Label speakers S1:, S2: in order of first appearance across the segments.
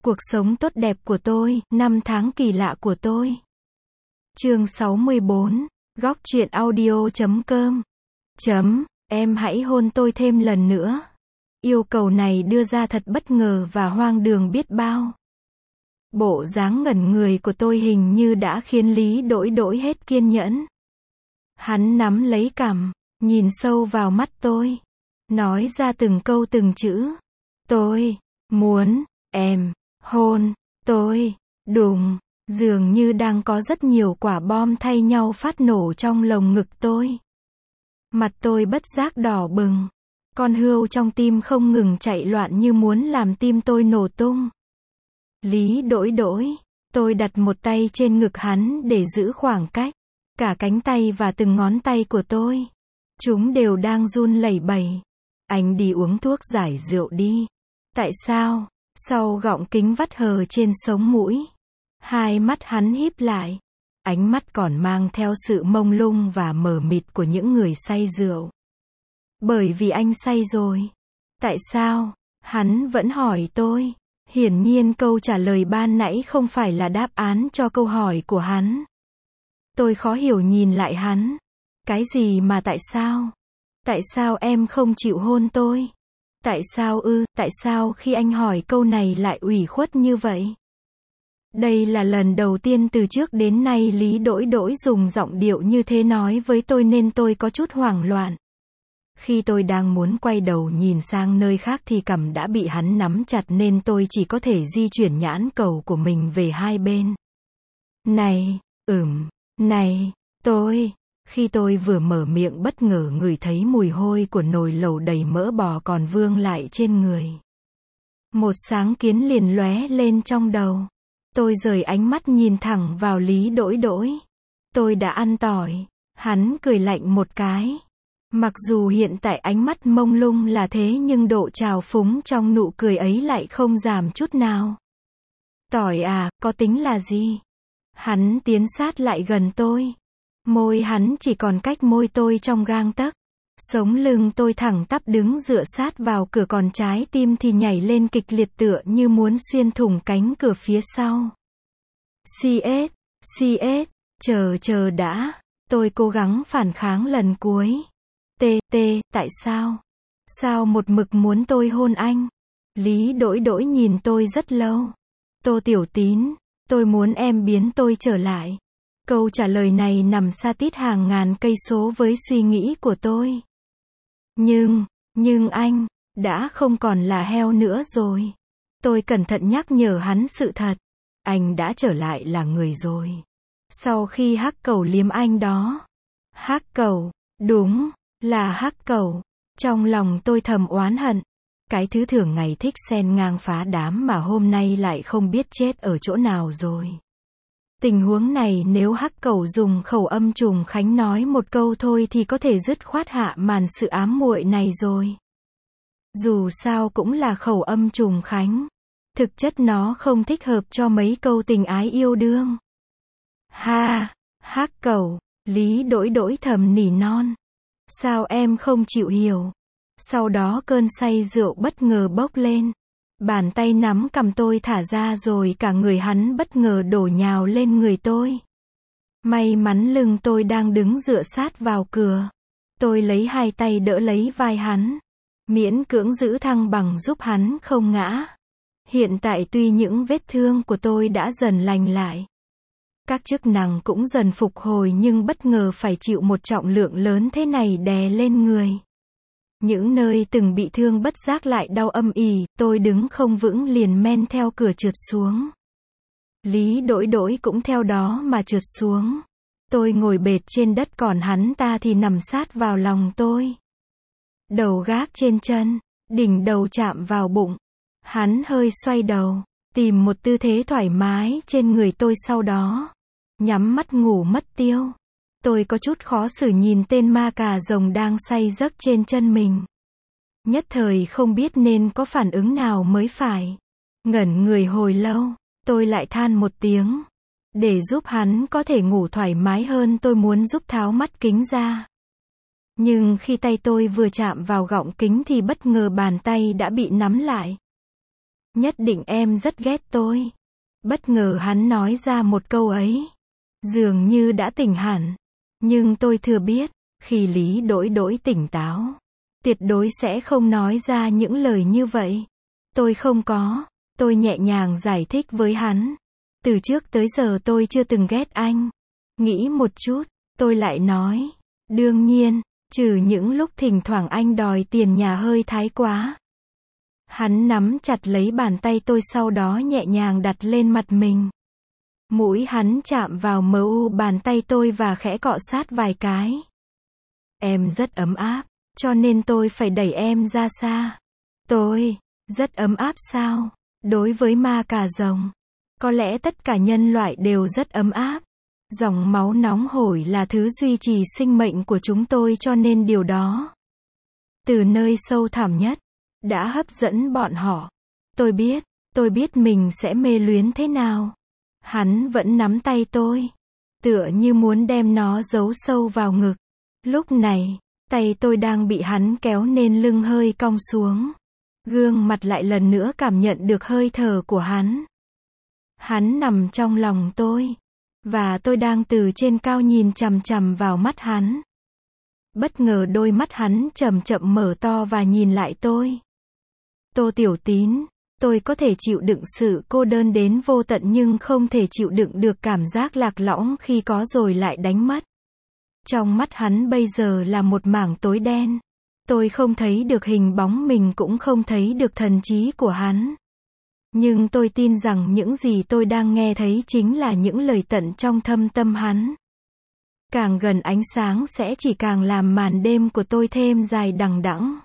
S1: Cuộc sống tốt đẹp của tôi, năm tháng kỳ lạ của tôi. Chương 64, Góc truyện audio.com. Em hãy hôn tôi thêm lần nữa. Yêu cầu này đưa ra thật bất ngờ và hoang đường biết bao. Bộ dáng ngẩn người của tôi hình như đã khiến Lý Đỗi Đỗi hết kiên nhẫn. Hắn nắm lấy cằm, nhìn sâu vào mắt tôi, nói ra từng câu từng chữ. Tôi muốn em hôn tôi. Đùng, dường như đang có rất nhiều quả bom thay nhau phát nổ trong lồng ngực tôi. Mặt tôi bất giác đỏ bừng. Con hươu trong tim không ngừng chạy loạn như muốn làm tim tôi nổ tung. Lý Đỗi Đỗi, tôi đặt một tay trên ngực hắn để giữ khoảng cách. Cả cánh tay và từng ngón tay của tôi, chúng đều đang run lẩy bẩy. Anh đi uống thuốc giải rượu đi. Tại sao? Sau gọng kính vắt hờ trên sống mũi, hai mắt hắn híp lại. Ánh mắt còn mang theo sự mông lung và mờ mịt của những người say rượu. Bởi vì anh say rồi. Tại sao? Hắn vẫn hỏi tôi. Hiển nhiên câu trả lời ban nãy không phải là đáp án cho câu hỏi của hắn. Tôi khó hiểu nhìn lại hắn. Cái gì mà tại sao? Tại sao em không chịu hôn tôi? Tại sao tại sao khi anh hỏi câu này lại ủy khuất như vậy? Đây là lần đầu tiên từ trước đến nay Lý Đỗi Đỗi dùng giọng điệu như thế nói với tôi nên tôi có chút hoảng loạn. Khi tôi đang muốn quay đầu nhìn sang nơi khác thì cằm đã bị hắn nắm chặt nên tôi chỉ có thể di chuyển nhãn cầu của mình về hai bên. Này, này, Khi tôi vừa mở miệng bất ngờ ngửi thấy mùi hôi của nồi lẩu đầy mỡ bò còn vương lại trên người. Một sáng kiến liền lóe lên trong đầu. Tôi rời ánh mắt nhìn thẳng vào Lý Đỗi Đỗi. Tôi đã ăn tỏi. Hắn cười lạnh một cái. Mặc dù hiện tại ánh mắt mông lung là thế nhưng độ trào phúng trong nụ cười ấy lại không giảm chút nào. Tỏi à, có tính là gì? Hắn tiến sát lại gần tôi. Môi hắn chỉ còn cách môi tôi trong gang tấc. Sống lưng tôi thẳng tắp đứng dựa sát vào cửa còn trái tim thì nhảy lên kịch liệt tựa như muốn xuyên thủng cánh cửa phía sau. CS, chờ đã. Tôi cố gắng phản kháng lần cuối. Tại sao? Sao một mực muốn tôi hôn anh? Lý Đỗi Đỗi nhìn tôi rất lâu. Tô Tiểu Tín, tôi muốn em biến tôi trở lại. Câu trả lời này nằm xa tít hàng ngàn cây số với suy nghĩ của tôi. Nhưng anh đã không còn là heo nữa rồi. Tôi cẩn thận nhắc nhở hắn sự thật. Anh đã trở lại là người rồi. Sau khi hắc cẩu liếm anh đó. Hắc cẩu, đúng, là hắc cẩu. Trong lòng tôi thầm oán hận. Cái thứ thường ngày thích xen ngang phá đám mà hôm nay lại không biết chết ở chỗ nào rồi. Tình huống này nếu hắc cẩu dùng khẩu âm Trùng Khánh nói một câu thôi thì có thể dứt khoát hạ màn sự ám muội này rồi. Dù sao cũng là khẩu âm Trùng Khánh. Thực chất nó không thích hợp cho mấy câu tình ái yêu đương. Hắc cẩu, Lý Đỗi Đỗi thầm nỉ non. Sao em không chịu hiểu? Sau đó cơn say rượu bất ngờ bốc lên. Bàn tay nắm cằm tôi thả ra rồi cả người hắn bất ngờ đổ nhào lên người tôi. May mắn lưng tôi đang đứng dựa sát vào cửa. Tôi lấy hai tay đỡ lấy vai hắn. Miễn cưỡng giữ thăng bằng giúp hắn không ngã. Hiện tại tuy những vết thương của tôi đã dần lành lại. Các chức năng cũng dần phục hồi nhưng bất ngờ phải chịu một trọng lượng lớn thế này đè lên người. Những nơi từng bị thương bất giác lại đau âm ỉ, tôi đứng không vững liền men theo cửa trượt xuống. Lý Đỗi Đỗi cũng theo đó mà trượt xuống. Tôi ngồi bệt trên đất còn hắn ta thì nằm sát vào lòng tôi. Đầu gác trên chân, đỉnh đầu chạm vào bụng. Hắn hơi xoay đầu, tìm một tư thế thoải mái trên người tôi sau đó. Nhắm mắt ngủ mất tiêu. Tôi có chút khó xử nhìn tên ma cà rồng đang say giấc trên chân mình. Nhất thời không biết nên có phản ứng nào mới phải. Ngẩn người hồi lâu, tôi lại than một tiếng. Để giúp hắn có thể ngủ thoải mái hơn tôi muốn giúp tháo mắt kính ra. Nhưng khi tay tôi vừa chạm vào gọng kính thì bất ngờ bàn tay đã bị nắm lại. Nhất định em rất ghét tôi. Bất ngờ hắn nói ra một câu ấy. Dường như đã tỉnh hẳn. Nhưng tôi thừa biết, khi Lý Đỗi Đỗi tỉnh táo, tuyệt đối sẽ không nói ra những lời như vậy. Tôi không có. Tôi nhẹ nhàng giải thích với hắn. Từ trước tới giờ tôi chưa từng ghét anh. Nghĩ một chút, tôi lại nói. Đương nhiên, trừ những lúc thỉnh thoảng anh đòi tiền nhà hơi thái quá. Hắn nắm chặt lấy bàn tay tôi sau đó nhẹ nhàng đặt lên mặt mình. Mũi hắn chạm vào mờ u bàn tay tôi và khẽ cọ sát vài cái. Em rất ấm áp, cho nên tôi phải đẩy em ra xa. Tôi, rất ấm áp sao? Đối với ma cà rồng, có lẽ tất cả nhân loại đều rất ấm áp. Dòng máu nóng hổi là thứ duy trì sinh mệnh của chúng tôi cho nên điều đó, từ nơi sâu thẳm nhất, đã hấp dẫn bọn họ. Tôi biết mình sẽ mê luyến thế nào. Hắn vẫn nắm tay tôi, tựa như muốn đem nó giấu sâu vào ngực. Lúc này, tay tôi đang bị hắn kéo nên lưng hơi cong xuống. Gương mặt lại lần nữa cảm nhận được hơi thở của hắn. Hắn nằm trong lòng tôi, và tôi đang từ trên cao nhìn chằm chằm vào mắt hắn. Bất ngờ đôi mắt hắn chậm chậm mở to và nhìn lại tôi. Tô Tiểu Tín, tôi có thể chịu đựng sự cô đơn đến vô tận nhưng không thể chịu đựng được cảm giác lạc lõng khi có rồi lại đánh mất. Trong mắt hắn bây giờ là một mảng tối đen. Tôi không thấy được hình bóng mình cũng không thấy được thần trí của hắn. Nhưng tôi tin rằng những gì tôi đang nghe thấy chính là những lời tận trong thâm tâm hắn. Càng gần ánh sáng sẽ chỉ càng làm màn đêm của tôi thêm dài đằng đẵng.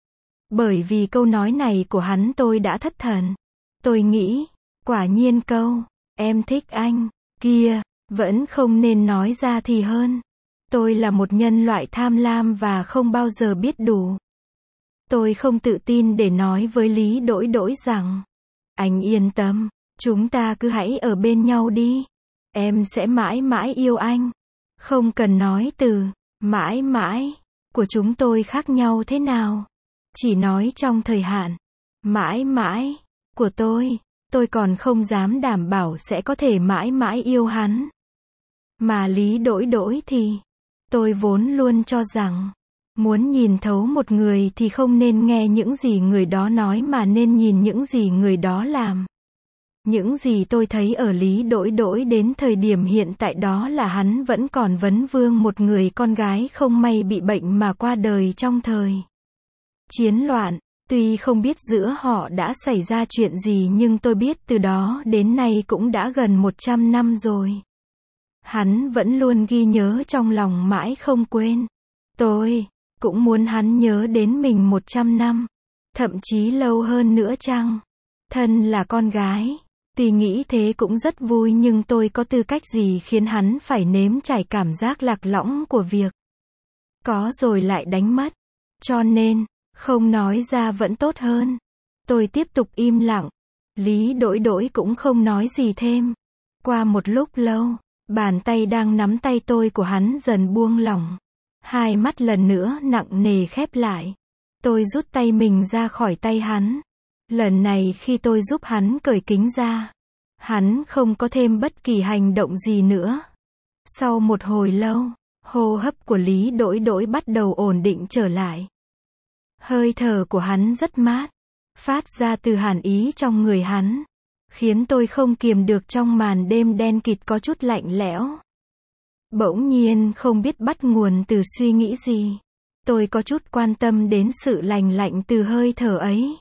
S1: Bởi vì câu nói này của hắn tôi đã thất thần. Tôi nghĩ, quả nhiên câu, em thích anh, kia, vẫn không nên nói ra thì hơn. Tôi là một nhân loại tham lam và không bao giờ biết đủ. Tôi không tự tin để nói với Lý Đỗi Đỗi rằng, anh yên tâm, chúng ta cứ hãy ở bên nhau đi. Em sẽ mãi mãi yêu anh. Không cần nói từ, mãi mãi, của chúng tôi khác nhau thế nào. Chỉ nói trong thời hạn, mãi mãi, của tôi còn không dám đảm bảo sẽ có thể mãi mãi yêu hắn. Mà Lý Đỗi Đỗi thì, tôi vốn luôn cho rằng, muốn nhìn thấu một người thì không nên nghe những gì người đó nói mà nên nhìn những gì người đó làm. Những gì tôi thấy ở Lý Đỗi Đỗi đến thời điểm hiện tại đó là hắn vẫn còn vấn vương một người con gái không may bị bệnh mà qua đời trong thời chiến loạn. Tuy không biết giữa họ đã xảy ra chuyện gì nhưng tôi biết từ đó đến nay cũng đã gần 100 năm rồi. Hắn vẫn luôn ghi nhớ trong lòng mãi không quên. Tôi cũng muốn hắn nhớ đến mình 100 năm, thậm chí lâu hơn nữa chăng. Thân là con gái, tuy nghĩ thế cũng rất vui nhưng tôi có tư cách gì khiến hắn phải nếm trải cảm giác lạc lõng của việc có rồi lại đánh mất. Cho nên, không nói ra vẫn tốt hơn. Tôi tiếp tục im lặng. Lý Đỗi Đỗi cũng không nói gì thêm. Qua một lúc lâu, bàn tay đang nắm tay tôi của hắn dần buông lỏng. Hai mắt lần nữa nặng nề khép lại. Tôi rút tay mình ra khỏi tay hắn. Lần này khi tôi giúp hắn cởi kính ra, hắn không có thêm bất kỳ hành động gì nữa. Sau một hồi lâu, hô hấp của Lý Đỗi Đỗi bắt đầu ổn định trở lại. Hơi thở của hắn rất mát, phát ra từ hàn ý trong người hắn, khiến tôi không kiềm được trong màn đêm đen kịt có chút lạnh lẽo. Bỗng nhiên không biết bắt nguồn từ suy nghĩ gì, tôi có chút quan tâm đến sự lành lạnh từ hơi thở ấy.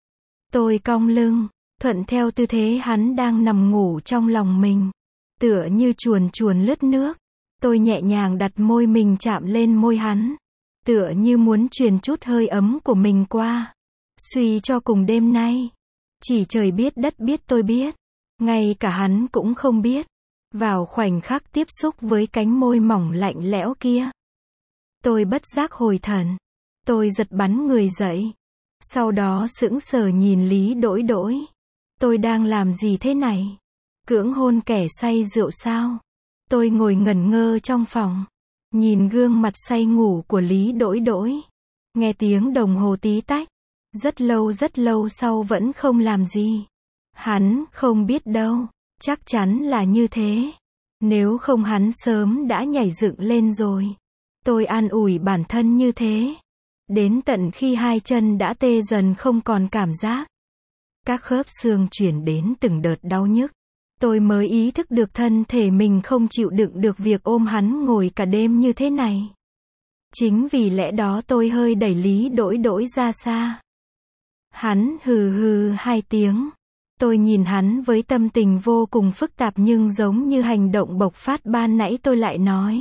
S1: Tôi cong lưng, thuận theo tư thế hắn đang nằm ngủ trong lòng mình, tựa như chuồn chuồn lướt nước. Tôi nhẹ nhàng đặt môi mình chạm lên môi hắn, tựa như muốn truyền chút hơi ấm của mình qua. Suy cho cùng đêm nay, chỉ trời biết đất biết tôi biết, ngay cả hắn cũng không biết. Vào khoảnh khắc tiếp xúc với cánh môi mỏng lạnh lẽo kia, tôi bất giác hồi thần. Tôi giật bắn người dậy. Sau đó sững sờ nhìn Lý Đỗi Đỗi. Tôi đang làm gì thế này? Cưỡng hôn kẻ say rượu sao? Tôi ngồi ngẩn ngơ trong phòng, nhìn gương mặt say ngủ của Lý Đỗi Đỗi, nghe tiếng đồng hồ tí tách. rất lâu sau vẫn không làm gì. Hắn không biết đâu, chắc chắn là như thế. Nếu không hắn sớm đã nhảy dựng lên rồi. Tôi an ủi bản thân như thế. Đến tận khi hai chân đã tê dần không còn cảm giác. Các khớp xương chuyển đến từng đợt đau nhức. Tôi mới ý thức được thân thể mình không chịu đựng được việc ôm hắn ngồi cả đêm như thế này. Chính vì lẽ đó tôi hơi đẩy Lý Đỗi Đỗi ra xa. Hắn hừ hừ hai tiếng. Tôi nhìn hắn với tâm tình vô cùng phức tạp nhưng giống như hành động bộc phát ban nãy tôi lại nói.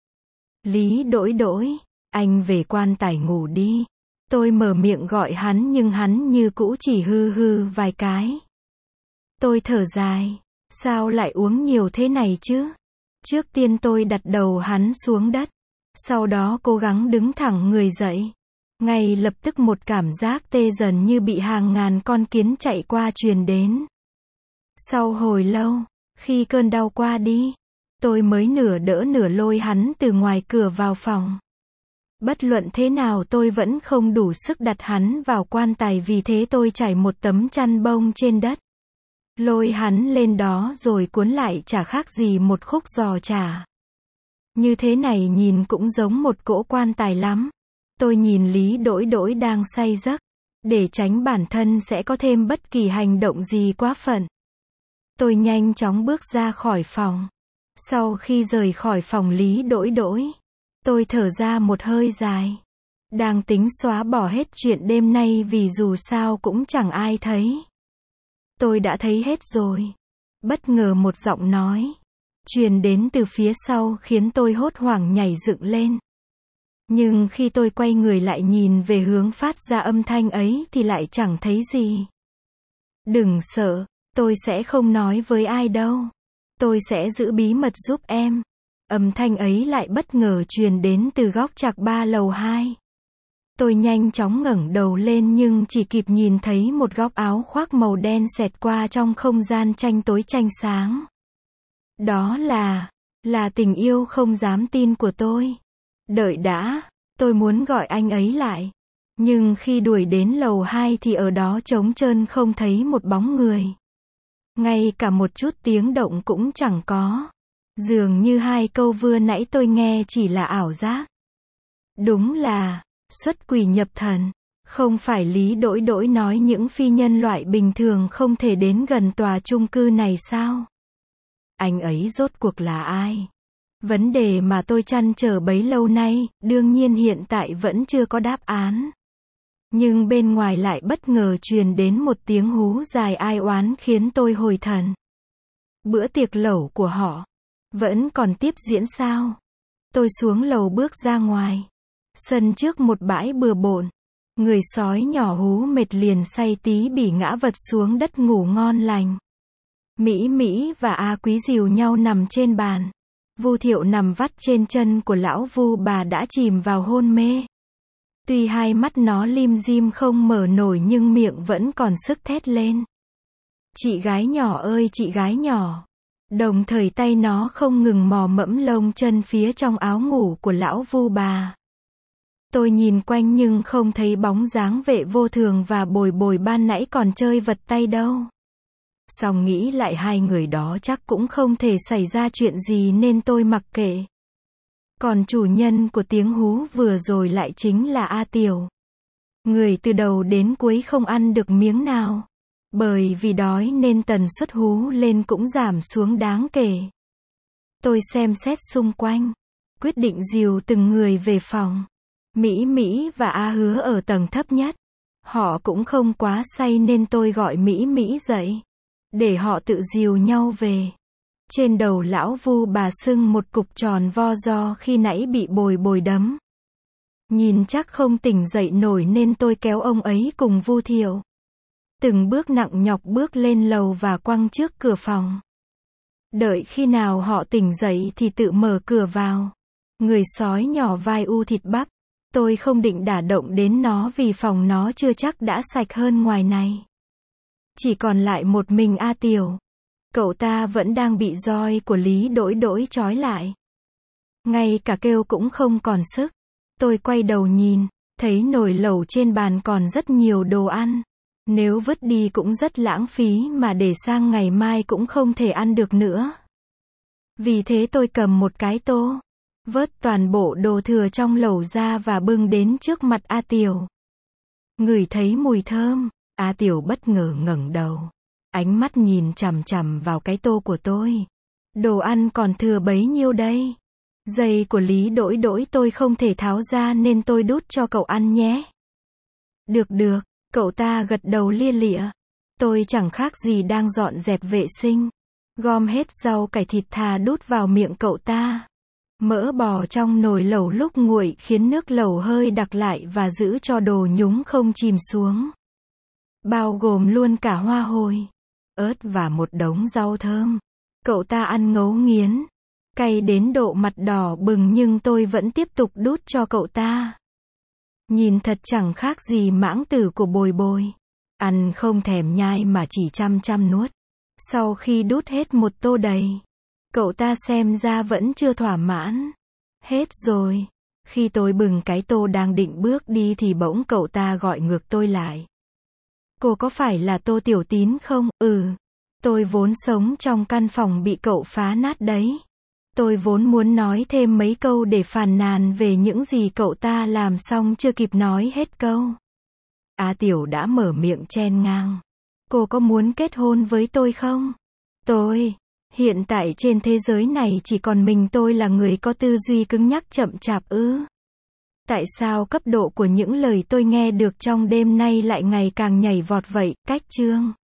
S1: Lý Đỗi Đỗi, anh về quan tài ngủ đi. Tôi mở miệng gọi hắn nhưng hắn như cũ chỉ hừ hừ vài cái. Tôi thở dài. Sao lại uống nhiều thế này chứ? Trước tiên tôi đặt đầu hắn xuống đất. Sau đó cố gắng đứng thẳng người dậy. Ngay lập tức một cảm giác tê dần như bị hàng ngàn con kiến chạy qua truyền đến. Sau hồi lâu, khi cơn đau qua đi, tôi mới nửa đỡ nửa lôi hắn từ ngoài cửa vào phòng. Bất luận thế nào tôi vẫn không đủ sức đặt hắn vào quan tài, vì thế tôi trải một tấm chăn bông trên đất. Lôi hắn lên đó rồi cuốn lại chả khác gì một khúc giò chả. Như thế này nhìn cũng giống một cỗ quan tài lắm. Tôi nhìn Lý Đỗi Đỗi đang say giấc. Để tránh bản thân sẽ có thêm bất kỳ hành động gì quá phận. Tôi nhanh chóng bước ra khỏi phòng. Sau khi rời khỏi phòng Lý Đỗi Đỗi, tôi thở ra một hơi dài. Đang tính xóa bỏ hết chuyện đêm nay vì dù sao cũng chẳng ai thấy. Tôi đã thấy hết rồi. Bất ngờ một giọng nói truyền đến từ phía sau khiến tôi hốt hoảng nhảy dựng lên. Nhưng khi tôi quay người lại nhìn về hướng phát ra âm thanh ấy thì lại chẳng thấy gì. Đừng sợ, tôi sẽ không nói với ai đâu. Tôi sẽ giữ bí mật giúp em. Âm thanh ấy lại bất ngờ truyền đến từ góc chạc 3 lầu 2. Tôi nhanh chóng ngẩng đầu lên nhưng chỉ kịp nhìn thấy một góc áo khoác màu đen xẹt qua trong không gian tranh tối tranh sáng. Đó là tình yêu không dám tin của tôi. Đợi đã, tôi muốn gọi anh ấy lại. Nhưng khi đuổi đến lầu 2 thì ở đó trống trơn không thấy một bóng người. Ngay cả một chút tiếng động cũng chẳng có. Dường như hai câu vừa nãy tôi nghe chỉ là ảo giác. Đúng là xuất quỷ nhập thần. Không phải Lý Đỗi Đỗi nói những phi nhân loại bình thường không thể đến gần tòa chung cư này sao? Anh ấy rốt cuộc là ai? Vấn đề mà tôi trăn trở bấy lâu nay, đương nhiên hiện tại vẫn chưa có đáp án. Nhưng bên ngoài lại bất ngờ truyền đến một tiếng hú dài ai oán khiến tôi hồi thần. Bữa tiệc lẩu của họ vẫn còn tiếp diễn sao? Tôi xuống lầu bước ra ngoài. Sân trước một bãi bừa bộn. Người sói nhỏ hú mệt liền say tí bỉ ngã vật xuống đất ngủ ngon lành. Mỹ Mỹ và A Quý dìu nhau nằm trên bàn. Vu Thiệu nằm vắt trên chân của lão Vu bà đã chìm vào hôn mê. Tuy hai mắt nó lim dim không mở nổi nhưng miệng vẫn còn sức thét lên. Chị gái nhỏ ơi chị gái nhỏ. Đồng thời tay nó không ngừng mò mẫm lông chân phía trong áo ngủ của lão Vu bà. Tôi nhìn quanh nhưng không thấy bóng dáng Vệ Vô Thường và Bồi Bồi ban nãy còn chơi vật tay đâu. Xong nghĩ lại hai người đó chắc cũng không thể xảy ra chuyện gì nên tôi mặc kệ. Còn chủ nhân của tiếng hú vừa rồi lại chính là A Tiểu. Người từ đầu đến cuối không ăn được miếng nào. Bởi vì đói nên tần suất hú lên cũng giảm xuống đáng kể. Tôi xem xét xung quanh. Quyết định dìu từng người về phòng. Mỹ Mỹ và A Hứa ở tầng thấp nhất. Họ cũng không quá say nên tôi gọi Mỹ Mỹ dậy. Để họ tự dìu nhau về. Trên đầu lão Vu bà sưng một cục tròn vo do khi nãy bị Bồi Bồi đấm. Nhìn chắc không tỉnh dậy nổi nên tôi kéo ông ấy cùng Vu Thiệu. Từng bước nặng nhọc bước lên lầu và quăng trước cửa phòng. Đợi khi nào họ tỉnh dậy thì tự mở cửa vào. Người sói nhỏ vai u thịt bắp. Tôi không định đả động đến nó vì phòng nó chưa chắc đã sạch hơn ngoài này. Chỉ còn lại một mình A Tiểu. Cậu ta vẫn đang bị roi của Lý Đỗi Đỗi trói lại. Ngay cả kêu cũng không còn sức. Tôi quay đầu nhìn. Thấy nồi lẩu trên bàn còn rất nhiều đồ ăn. Nếu vứt đi cũng rất lãng phí mà để sang ngày mai cũng không thể ăn được nữa. Vì thế tôi cầm một cái tô, vớt toàn bộ đồ thừa trong lẩu ra và bưng đến trước mặt A Tiểu. Ngửi thấy mùi thơm, A Tiểu bất ngờ ngẩng đầu. Ánh mắt nhìn chằm chằm vào cái tô của tôi. Đồ ăn còn thừa bấy nhiêu đây? Giày của Lý Đỗi Đỗi tôi không thể tháo ra nên tôi đút cho cậu ăn nhé. Được được, cậu ta gật đầu lia lịa. Tôi chẳng khác gì đang dọn dẹp vệ sinh. Gom hết rau cải thịt thà đút vào miệng cậu ta. Mỡ bò trong nồi lẩu lúc nguội khiến nước lẩu hơi đặc lại và giữ cho đồ nhúng không chìm xuống. Bao gồm luôn cả hoa hồi, ớt và một đống rau thơm. Cậu ta ăn ngấu nghiến, cay đến độ mặt đỏ bừng nhưng tôi vẫn tiếp tục đút cho cậu ta. Nhìn thật chẳng khác gì mãng tử của Bồi Bồi. Ăn không thèm nhai mà chỉ chăm chăm nuốt. Sau khi đút hết một tô đầy, cậu ta xem ra vẫn chưa thỏa mãn. Hết rồi. Khi tôi bừng cái tô đang định bước đi thì bỗng cậu ta gọi ngược tôi lại. Cô có phải là Tô Tiểu Tín không? Ừ. Tôi vốn sống trong căn phòng bị cậu phá nát đấy. Tôi vốn muốn nói thêm mấy câu để phàn nàn về những gì cậu ta làm xong chưa kịp nói hết câu. A Tiểu đã mở miệng chen ngang. Cô có muốn kết hôn với tôi không? Hiện tại trên thế giới này chỉ còn mình tôi là người có tư duy cứng nhắc chậm chạp ư? Tại sao cấp độ của những lời tôi nghe được trong đêm nay lại ngày càng nhảy vọt vậy? Cách chương